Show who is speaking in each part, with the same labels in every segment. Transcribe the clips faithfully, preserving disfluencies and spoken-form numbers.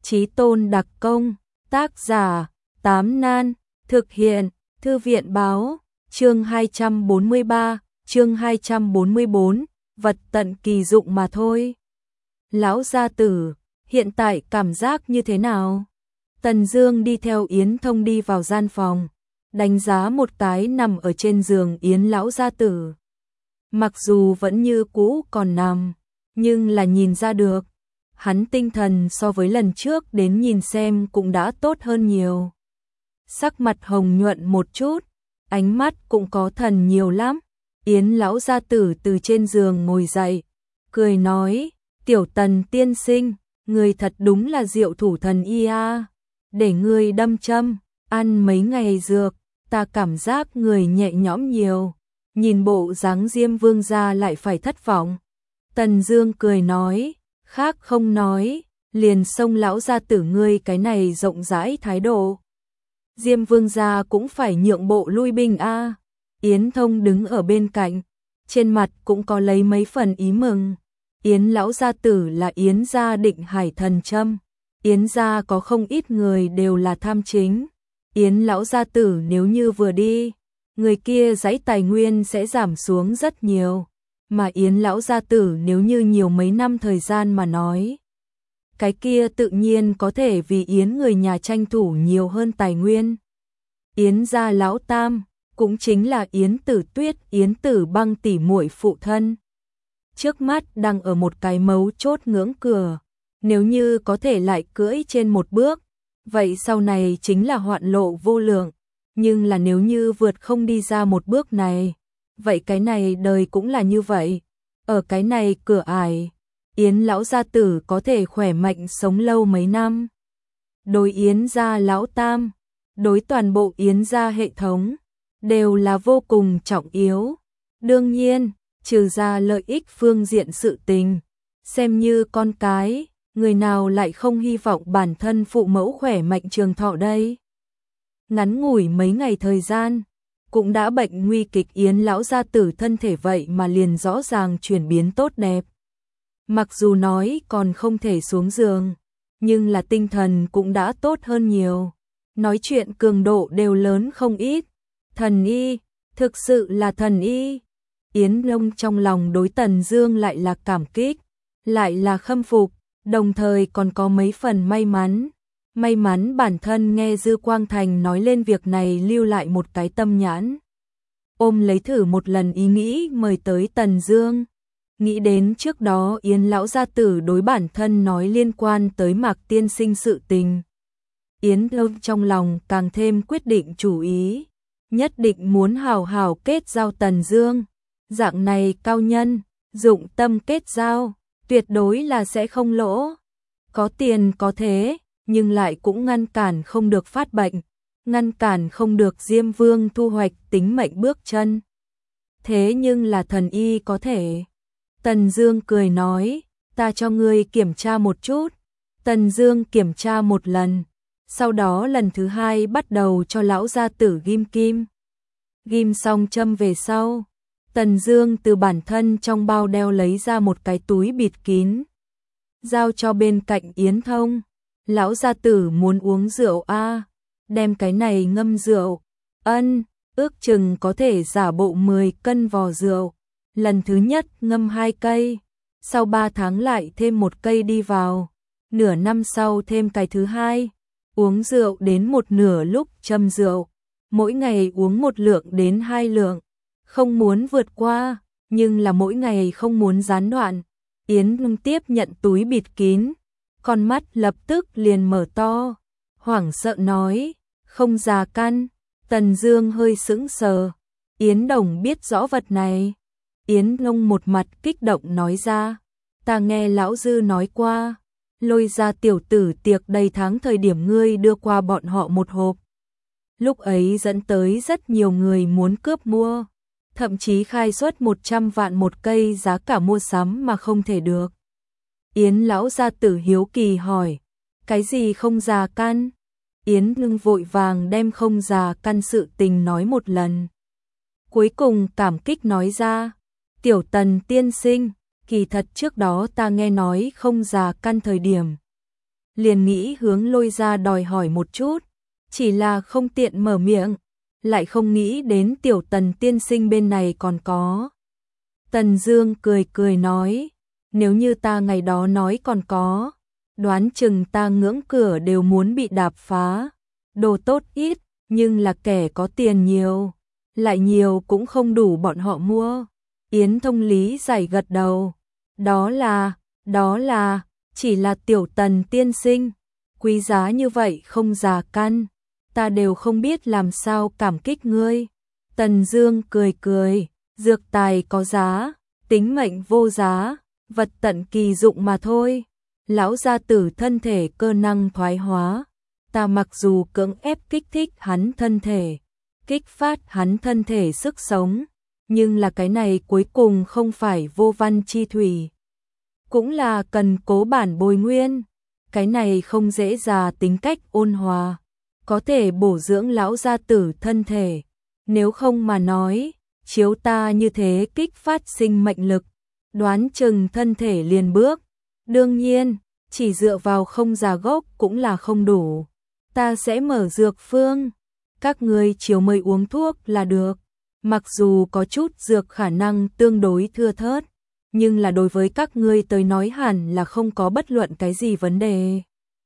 Speaker 1: Chí tôn đặc công, tác giả, Tám Nan, thực hiện, Thư viện báo, chương hai trăm bốn mươi ba, chương hai trăm bốn mươi bốn, vật tận kỳ dụng mà thôi. Lão gia tử, hiện tại cảm giác như thế nào? Tần Dương đi theo Yến Thông đi vào gian phòng, đánh giá một cái nằm ở trên giường Yến lão gia tử. Mặc dù vẫn như cũ còn nằm, nhưng là nhìn ra được, hắn tinh thần so với lần trước đến nhìn xem cũng đã tốt hơn nhiều. Sắc mặt hồng nhuận một chút, ánh mắt cũng có thần nhiều lắm. Yến lão gia tử từ trên giường ngồi dậy, cười nói, tiểu Tần tiên sinh, người thật đúng là diệu thủ thần y a, để người đâm châm, ăn mấy ngày dược, ta cảm giác người nhẹ nhõm nhiều. Nhìn bộ dáng Diêm Vương gia lại phải thất vọng. Tần Dương cười nói, khác không nói, liền xông lão gia tử ngươi cái này rộng rãi thái độ. Diêm Vương gia cũng phải nhượng bộ lui binh a. Yến Thông đứng ở bên cạnh, trên mặt cũng có lấy mấy phần ý mừng. Yến lão gia tử là Yến gia Định Hải thần châm, Yến gia có không ít người đều là tham chính. Yến lão gia tử nếu như vừa đi, người kia dãy tài nguyên sẽ giảm xuống rất nhiều, mà Yến lão gia tử nếu như nhiều mấy năm thời gian mà nói, cái kia tự nhiên có thể vì Yến người nhà tranh thủ nhiều hơn tài nguyên. Yến gia lão tam, cũng chính là Yến Tử Tuyết, Yến Tử Băng tỷ muội phụ thân. Trước mắt đang ở một cái mấu chốt ngưỡng cửa, nếu như có thể lại cưỡi trên một bước, vậy sau này chính là hoạn lộ vô lượng. Nhưng là nếu như vượt không đi ra một bước này, vậy cái này đời cũng là như vậy. Ở cái này cửa ải, Yến lão gia tử có thể khỏe mạnh sống lâu mấy năm. Đối Yến gia lão tam, đối toàn bộ Yến gia hệ thống, đều là vô cùng trọng yếu. Đương nhiên, trừ ra lợi ích phương diện sự tình, xem như con cái, người nào lại không hy vọng bản thân phụ mẫu khỏe mạnh trường thọ đây. Ngắn ngủi mấy ngày thời gian, cũng đã bệnh nguy kịch Yến lão gia tử thân thể vậy mà liền rõ ràng chuyển biến tốt đẹp. Mặc dù nói còn không thể xuống giường, nhưng là tinh thần cũng đã tốt hơn nhiều. Nói chuyện cường độ đều lớn không ít. Thần y, thực sự là thần y. Yến Long trong lòng đối Tần Dương lại là cảm kích, lại là khâm phục, đồng thời còn có mấy phần may mắn. May mắn bản thân nghe Dư Quang Thành nói lên việc này lưu lại một cái tâm nhãn. Ôm lấy thử một lần ý nghĩ mời tới Tần Dương. Nghĩ đến trước đó Yến lão gia tử đối bản thân nói liên quan tới Mạc tiên sinh sự tình. Yến Long trong lòng càng thêm quyết định chủ ý, nhất định muốn hào hào kết giao Tần Dương. Dạng này cao nhân, dụng tâm kết giao, tuyệt đối là sẽ không lỗ. Có tiền có thế, nhưng lại cũng ngăn cản không được phát bệnh, ngăn cản không được Diêm Vương thu hoạch tính mệnh bước chân. Thế nhưng là thần y có thể. Tần Dương cười nói, ta cho ngươi kiểm tra một chút. Tần Dương kiểm tra một lần, sau đó lần thứ hai bắt đầu cho lão gia tử ghim kim. Ghim xong châm về sau, Tần Dương từ bản thân trong bao đeo lấy ra một cái túi bịt kín, giao cho bên cạnh Yến Thông. Lão gia tử muốn uống rượu a, à, đem cái này ngâm rượu. Ân, ước chừng có thể giả bộ mười cân vò rượu. Lần thứ nhất ngâm hai cây, sau ba tháng lại thêm một cây đi vào, nửa năm sau thêm cái thứ hai. Uống rượu đến một nửa lúc châm rượu, mỗi ngày uống một lượng đến hai lượng, không muốn vượt qua, nhưng là mỗi ngày không muốn gián đoạn. Yến Ngưng tiếp nhận túi bịt kín, con mắt lập tức liền mở to, hoảng sợ nói, không già căn. Tần Dương hơi sững sờ, Yến Đồng biết rõ vật này. Yến Ngông một mặt kích động nói ra, ta nghe lão Dư nói qua, Lôi ra tiểu tử tiệc đầy tháng thời điểm ngươi đưa qua bọn họ một hộp. Lúc ấy dẫn tới rất nhiều người muốn cướp mua, thậm chí khai suất một trăm vạn một cây giá cả mua sắm mà không thể được. Yến lão gia tử hiếu kỳ hỏi, cái gì không già căn? Yến Ngưng vội vàng đem không già căn sự tình nói một lần. Cuối cùng cảm kích nói ra, tiểu Tần tiên sinh, kỳ thật trước đó ta nghe nói không già căn thời điểm. liền nghĩ hướng Lôi ra đòi hỏi một chút, chỉ là không tiện mở miệng, lại không nghĩ đến tiểu Tần tiên sinh bên này còn có. Tần Dương cười cười nói, nếu như ta ngày đó nói còn có, đoán chừng ta ngưỡng cửa đều muốn bị đạp phá. Đồ tốt ít, nhưng là kẻ có tiền nhiều, lại nhiều cũng không đủ bọn họ mua. Yến Thông lý giải gật đầu, đó là, đó là, chỉ là tiểu Tần tiên sinh, quý giá như vậy không già căn, ta đều không biết làm sao cảm kích ngươi. Tần Dương cười cười, dược tài có giá, tính mệnh vô giá, vật tận kỳ dụng mà thôi. Lão gia tử thân thể cơ năng thoái hóa, ta mặc dù cưỡng ép kích thích hắn thân thể, kích phát hắn thân thể sức sống, nhưng là cái này cuối cùng không phải vô văn chi thủy, cũng là cần cố bản bồi nguyên. Cái này không dễ già tính cách ôn hòa, có thể bổ dưỡng lão gia tử thân thể, nếu không mà nói, chiếu ta như thế kích phát sinh mệnh lực, đoán chừng thân thể liền bước. Đương nhiên, chỉ dựa vào không già gốc cũng là không đủ. Ta sẽ mở dược phương, các ngươi chiều mời uống thuốc là được. Mặc dù có chút dược khả năng tương đối thưa thớt, nhưng là đối với các ngươi tới nói hẳn là không có bất luận cái gì vấn đề.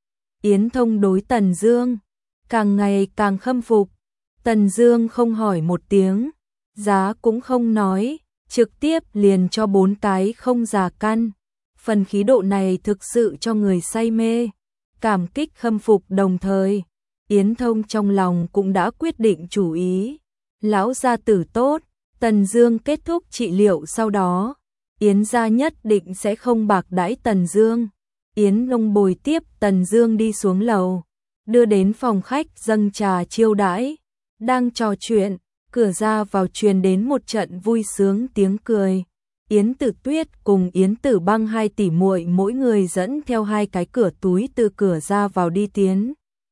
Speaker 1: Yến Thông đối Tần Dương càng ngày càng khâm phục. Tần Dương không hỏi một tiếng, giá cũng không nói, trực tiếp liền cho bốn cái không già căn. Phần khí độ này thực sự cho người say mê, cảm kích khâm phục đồng thời. Yến Thông trong lòng cũng đã quyết định chủ ý. Lão gia tử tốt, Tần Dương kết thúc trị liệu sau đó, Yến gia nhất định sẽ không bạc đãi Tần Dương. Yến Long bồi tiếp Tần Dương đi xuống lầu, đưa đến phòng khách dâng trà chiêu đãi. Đang trò chuyện, cửa ra vào truyền đến một trận vui sướng tiếng cười. Yến Tử Tuyết cùng Yến Tử Băng hai tỷ muội mỗi người dẫn theo hai cái cửa túi từ cửa ra vào đi tiến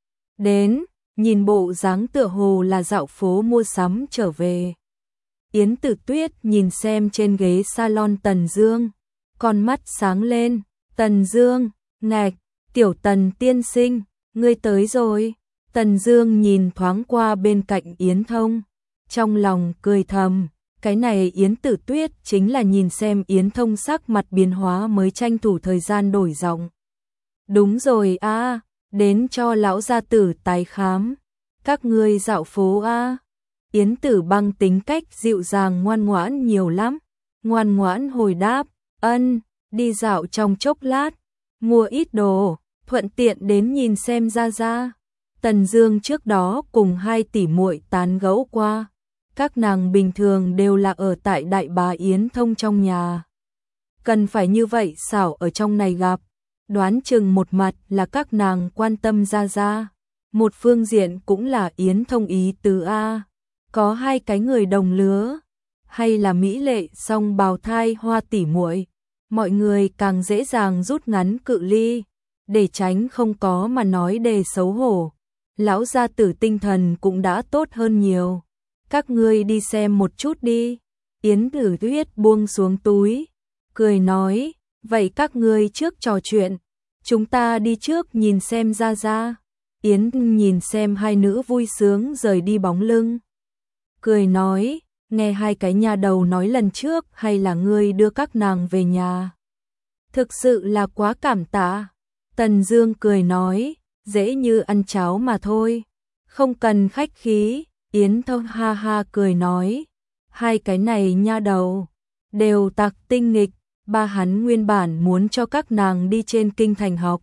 Speaker 1: đến, nhìn bộ dáng tựa hồ là dạo phố mua sắm trở về. Yến Tử Tuyết nhìn xem trên ghế salon Tần Dương, con mắt sáng lên. Tần Dương, ngạch, tiểu Tần tiên sinh, ngươi tới rồi. Tần Dương nhìn thoáng qua bên cạnh Yến Thông, trong lòng cười thầm, cái này Yến Tử Tuyết chính là nhìn xem Yến Thông sắc mặt biến hóa mới tranh thủ thời gian đổi giọng. Đúng rồi a, à, đến cho lão gia tử tái khám. Các ngươi dạo phố a. À. Yến Tử Băng tính cách dịu dàng ngoan ngoãn nhiều lắm, ngoan ngoãn hồi đáp, ân, đi dạo trong chốc lát, mua ít đồ, thuận tiện đến nhìn xem ra ra. Tần Dương trước đó cùng hai tỷ muội tán gẫu qua, các nàng bình thường đều là ở tại đại bá Yến Thông trong nhà. Cần phải như vậy xảo ở trong này gặp, đoán chừng một mặt là các nàng quan tâm ra ra, một phương diện cũng là Yến Thông ý tứ a, có hai cái người đồng lứa, hay là mỹ lệ song bào thai hoa tỷ muội, mọi người càng dễ dàng rút ngắn cự ly, để tránh không có mà nói đề xấu hổ. Lão gia tử tinh thần cũng đã tốt hơn nhiều. Các ngươi đi xem một chút đi. Yến Tử Tuyết buông xuống túi, cười nói, vậy các ngươi trước trò chuyện, chúng ta đi trước nhìn xem ra ra. Yến nhìn xem hai nữ vui sướng rời đi bóng lưng, cười nói, nghe hai cái nhà đầu nói lần trước hay là ngươi đưa các nàng về nhà. Thực sự là quá cảm tạ. Tần Dương cười nói, dễ như ăn cháo mà thôi, không cần khách khí. Yến Thông ha ha cười nói, hai cái này nha đầu, đều tặc tinh nghịch, ba hắn nguyên bản muốn cho các nàng đi trên kinh thành học.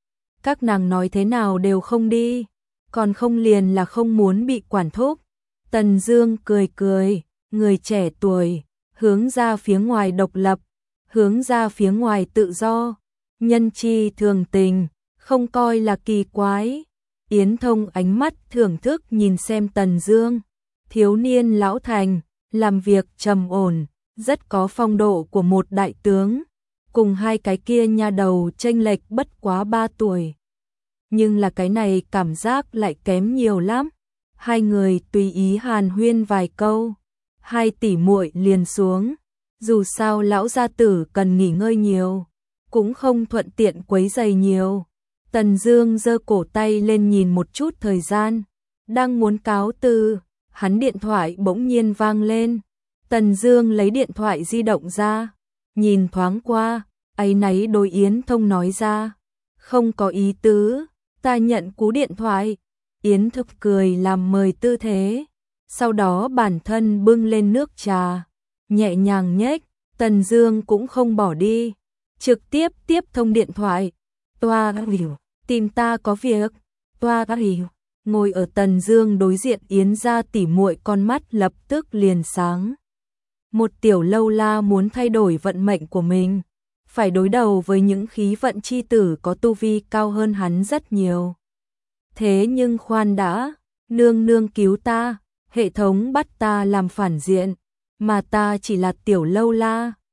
Speaker 1: Các nàng nói thế nào đều không đi, còn không liền là không muốn bị quản thúc. Tần Dương cười cười, người trẻ tuổi, hướng ra phía ngoài độc lập, hướng ra phía ngoài tự do, nhân chi thường tình, không coi là kỳ quái. Yến Thông ánh mắt thưởng thức nhìn xem Tần Dương, thiếu niên lão thành, làm việc trầm ổn, rất có phong độ của một đại tướng, cùng hai cái kia nha đầu chênh lệch bất quá ba tuổi. Nhưng là cái này cảm giác lại kém nhiều lắm. Hai người tùy ý hàn huyên vài câu, hai tỷ muội liền xuống, dù sao lão gia tử cần nghỉ ngơi nhiều, cũng không thuận tiện quấy rầy nhiều. Tần Dương giơ cổ tay lên nhìn một chút thời gian, đang muốn cáo từ, hắn điện thoại bỗng nhiên vang lên. Tần Dương lấy điện thoại di động ra, nhìn thoáng qua, áy náy đối Yến Thông nói ra, không có ý tứ, ta nhận cú điện thoại. Yến Thông cười làm mời tư thế, sau đó bản thân bưng lên nước trà, nhẹ nhàng nhếch. Tần Dương cũng không bỏ đi, trực tiếp tiếp thông điện thoại. Toa hiểu, tìm ta có việc. Toa hiểu, ngồi ở Tần Dương đối diện Yến gia tỉ muội, con mắt lập tức liền sáng. Một tiểu lâu la muốn thay đổi vận mệnh của mình, phải đối đầu với những khí vận chi tử có tu vi cao hơn hắn rất nhiều. Thế nhưng khoan đã, nương nương cứu ta, hệ thống bắt ta làm phản diện, mà ta chỉ là tiểu lâu la,